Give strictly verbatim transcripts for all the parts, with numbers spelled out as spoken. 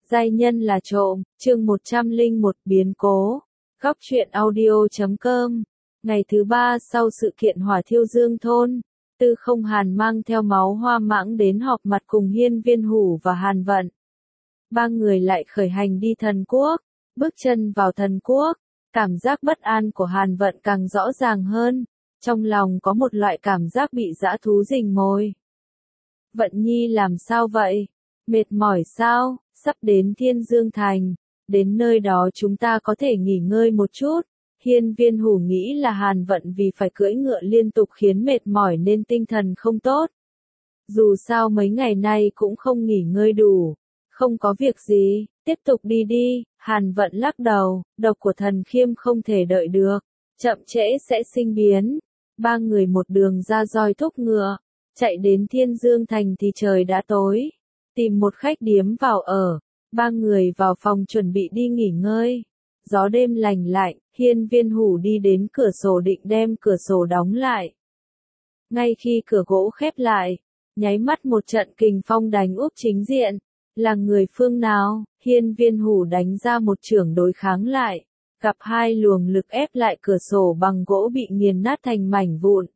Giai nhân là trộm, chương một trăm lẻ một biến cố. Góc truyện audio chấm com. Ngày thứ ba sau sự kiện hỏa thiêu Dương thôn, Tư Không Hàn mang theo Máu Hoa Mãng đến họp mặt cùng Hiên Viên Hủ và Hàn Vận. Ba người lại khởi hành đi Thần Quốc, bước chân vào Thần Quốc, cảm giác bất an của Hàn Vận càng rõ ràng hơn, trong lòng có một loại cảm giác bị dã thú rình mồi. Vận Nhi làm sao vậy? Mệt mỏi sao? Sắp đến Thiên Dương Thành, đến nơi đó chúng ta có thể nghỉ ngơi một chút. Hiên Viên Hủ nghĩ là Hàn Vận vì phải cưỡi ngựa liên tục khiến mệt mỏi nên tinh thần không tốt. Dù sao mấy ngày nay cũng không nghỉ ngơi đủ. Không có việc gì, tiếp tục đi đi. Hàn Vận lắc đầu, độc của thần khiêm không thể đợi được, chậm trễ sẽ sinh biến. Ba người một đường ra roi thúc ngựa, chạy đến Thiên Dương Thành thì trời đã tối. Tìm một khách điếm vào ở, ba người vào phòng chuẩn bị đi nghỉ ngơi. Gió đêm lành lạnh, Hiên Viên Hủ đi đến cửa sổ định đem cửa sổ đóng lại. Ngay khi cửa gỗ khép lại, nháy mắt một trận kình phong đánh úp chính diện. Là người phương nào? Hiên Viên Hủ đánh ra một chưởng đối kháng lại, gặp hai luồng lực ép lại cửa sổ bằng gỗ bị nghiền nát thành mảnh vụn.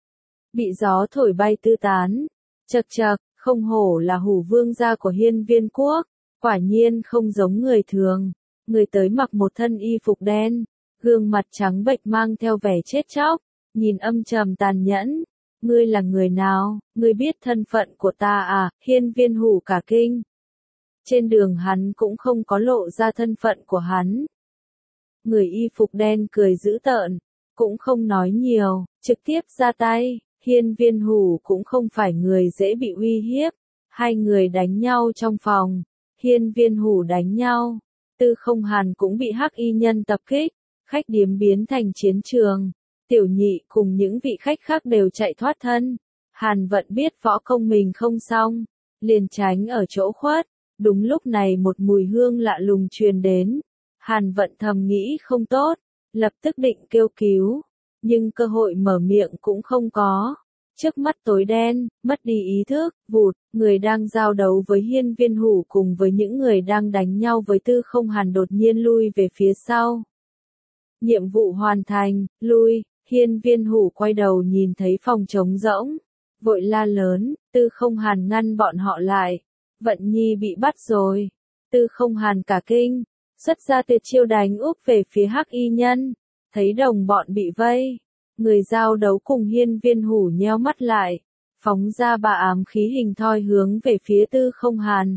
Bị gió thổi bay tứ tán. Chậc chậc, không hổ là Hủ vương gia của Hiên Viên quốc, quả nhiên không giống người thường. Người tới mặc một thân y phục đen, gương mặt trắng bệch mang theo vẻ chết chóc, nhìn âm trầm tàn nhẫn. Ngươi là người nào? Ngươi biết thân phận của ta à? Hiên Viên Hủ cả kinh. Trên đường hắn cũng không có lộ ra thân phận của hắn. Người y phục đen cười dữ tợn, cũng không nói nhiều, trực tiếp ra tay. Hiên Viên Hủ cũng không phải người dễ bị uy hiếp. Hai người đánh nhau trong phòng. Hiên Viên Hủ đánh nhau. Tư Không Hàn cũng bị hắc y nhân tập kích. Khách điếm biến thành chiến trường. Tiểu Nhị cùng những vị khách khác đều chạy thoát thân. Hàn Vận biết võ công mình không xong, liền tránh ở chỗ khuất. Đúng lúc này một mùi hương lạ lùng truyền đến. Hàn Vận thầm nghĩ không tốt, lập tức định kêu cứu. Nhưng cơ hội mở miệng cũng không có. Trước mắt tối đen, mất đi ý thức, vụt, người đang giao đấu với Hiên Viên Hủ cùng với những người đang đánh nhau với Tư Không Hàn đột nhiên lui về phía sau. Nhiệm vụ hoàn thành, lui. Hiên Viên Hủ quay đầu nhìn thấy phòng trống rỗng, vội la lớn. Tư Không Hàn ngăn bọn họ lại. Vận Nhi bị bắt rồi. Tư Không Hàn cả kinh, xuất ra tuyệt chiêu đánh úp về phía hắc y nhân. Thấy đồng bọn bị vây, người giao đấu cùng Hiên Viên Hủ nheo mắt lại, phóng ra ba ám khí hình thoi hướng về phía Tư Không Hàn.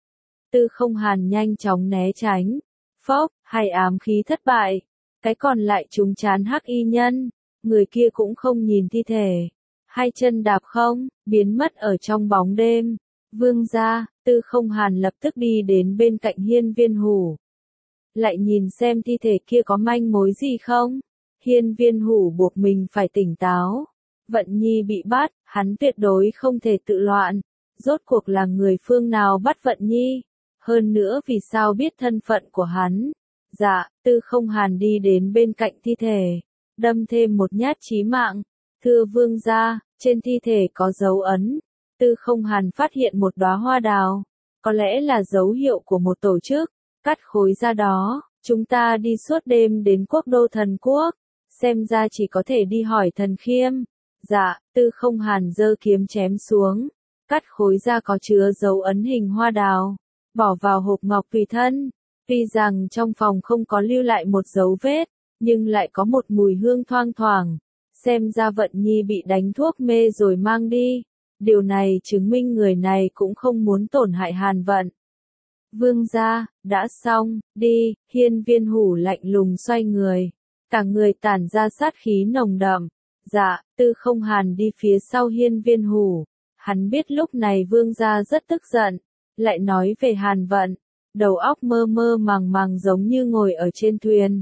Tư Không Hàn nhanh chóng né tránh. Phốc, hai ám khí thất bại. Cái còn lại trúng chán hắc y nhân. Người kia cũng không nhìn thi thể. Hai chân đạp không, biến mất ở trong bóng đêm. Vương gia, Tư Không Hàn lập tức đi đến bên cạnh Hiên Viên Hủ. Lại nhìn xem thi thể kia có manh mối gì không? Hiên Viên Hủ buộc mình phải tỉnh táo. Vận Nhi bị bắt, hắn tuyệt đối không thể tự loạn. Rốt cuộc là người phương nào bắt Vận Nhi? Hơn nữa vì sao biết thân phận của hắn? Dạ, Tư Không Hàn đi đến bên cạnh thi thể, đâm thêm một nhát chí mạng. Thưa vương gia, trên thi thể có dấu ấn. Tư Không Hàn phát hiện một đóa hoa đào, có lẽ là dấu hiệu của một tổ chức. Cắt khối ra đó, chúng ta đi suốt đêm đến quốc đô Thần Quốc, xem ra chỉ có thể đi hỏi Thần Khiêm. Dạ, Tư Không Hàn giơ kiếm chém xuống, cắt khối ra có chứa dấu ấn hình hoa đào, bỏ vào hộp ngọc tùy thân. Tuy rằng trong phòng không có lưu lại một dấu vết, nhưng lại có một mùi hương thoang thoảng. Xem ra Vận Nhi bị đánh thuốc mê rồi mang đi. Điều này chứng minh người này cũng không muốn tổn hại Hàn Vận. Vương gia, đã xong, đi. Hiên Viên Hủ lạnh lùng xoay người, cả người tản ra sát khí nồng đậm. Dạ, Tư Không Hàn đi phía sau Hiên Viên Hủ. Hắn biết lúc này vương gia rất tức giận, lại nói về Hàn Vận, đầu óc mơ mơ màng màng giống như ngồi ở trên thuyền.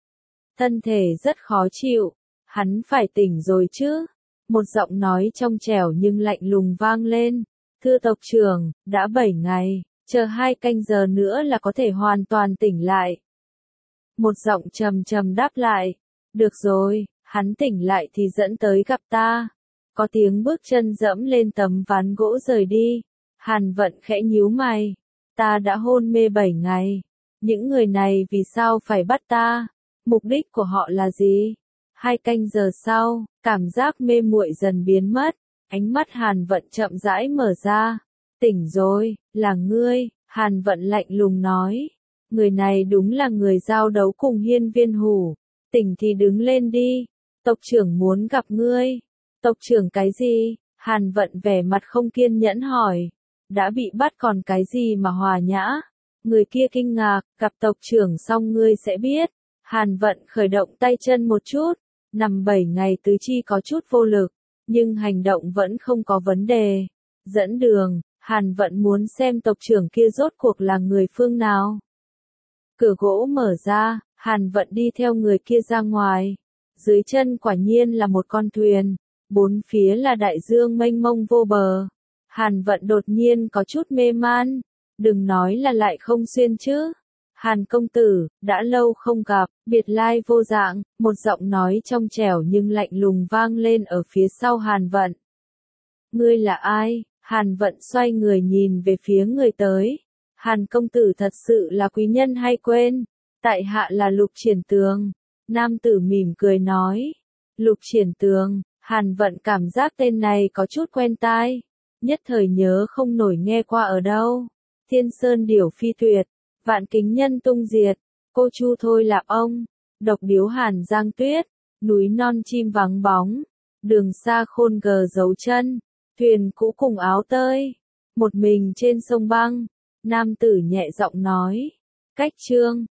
Thân thể rất khó chịu, hắn phải tỉnh rồi chứ. Một giọng nói trong trẻo nhưng lạnh lùng vang lên. Thưa tộc trưởng, đã bảy ngày, chờ hai canh giờ nữa là có thể hoàn toàn tỉnh lại. Một giọng trầm trầm đáp lại. Được rồi, hắn tỉnh lại thì dẫn tới gặp ta. Có tiếng bước chân dẫm lên tấm ván gỗ rời đi. Hàn Vận khẽ nhíu mày. Ta đã hôn mê bảy ngày. Những người này vì sao phải bắt ta? Mục đích của họ là gì? Hai canh giờ sau, cảm giác mê muội dần biến mất. Ánh mắt Hàn Vận chậm rãi mở ra. Tỉnh rồi, là ngươi, Hàn Vận lạnh lùng nói. Người này đúng là người giao đấu cùng Hiên Viên Hủ. Tỉnh thì đứng lên đi. Tộc trưởng muốn gặp ngươi. Tộc trưởng cái gì? Hàn Vận vẻ mặt không kiên nhẫn hỏi. Đã bị bắt còn cái gì mà hòa nhã? Người kia kinh ngạc, gặp tộc trưởng xong ngươi sẽ biết. Hàn Vận khởi động tay chân một chút. Nằm bảy ngày tứ chi có chút vô lực, nhưng hành động vẫn không có vấn đề. Dẫn đường, Hàn Vận muốn xem tộc trưởng kia rốt cuộc là người phương nào. Cửa gỗ mở ra, Hàn Vận đi theo người kia ra ngoài. Dưới chân quả nhiên là một con thuyền, bốn phía là đại dương mênh mông vô bờ. Hàn Vận đột nhiên có chút mê man, đừng nói là lại không xuyên chứ. Hàn công tử, đã lâu không gặp, biệt lai vô dạng, một giọng nói trong trẻo nhưng lạnh lùng vang lên ở phía sau Hàn Vận. Ngươi là ai? Hàn Vận xoay người nhìn về phía người tới. Hàn công tử thật sự là quý nhân hay quên? Tại hạ là Lục Triển Tường. Nam tử mỉm cười nói. Lục Triển Tường, Hàn Vận cảm giác tên này có chút quen tai. Nhất thời nhớ không nổi nghe qua ở đâu. Thiên Sơn Điểu Phi Tuyệt. Vạn Kính Nhân Tung Diệt, Cô Chu Thôi Lạp Ông, Độc Điếu Hàn Giang Tuyết, Núi Non Chim Vắng Bóng, Đường Xa Khôn Gờ Dấu Chân, Thuyền Cũ Cùng Áo Tơi, Một Mình Trên Sông Băng. Nam tử nhẹ giọng nói. Cách chương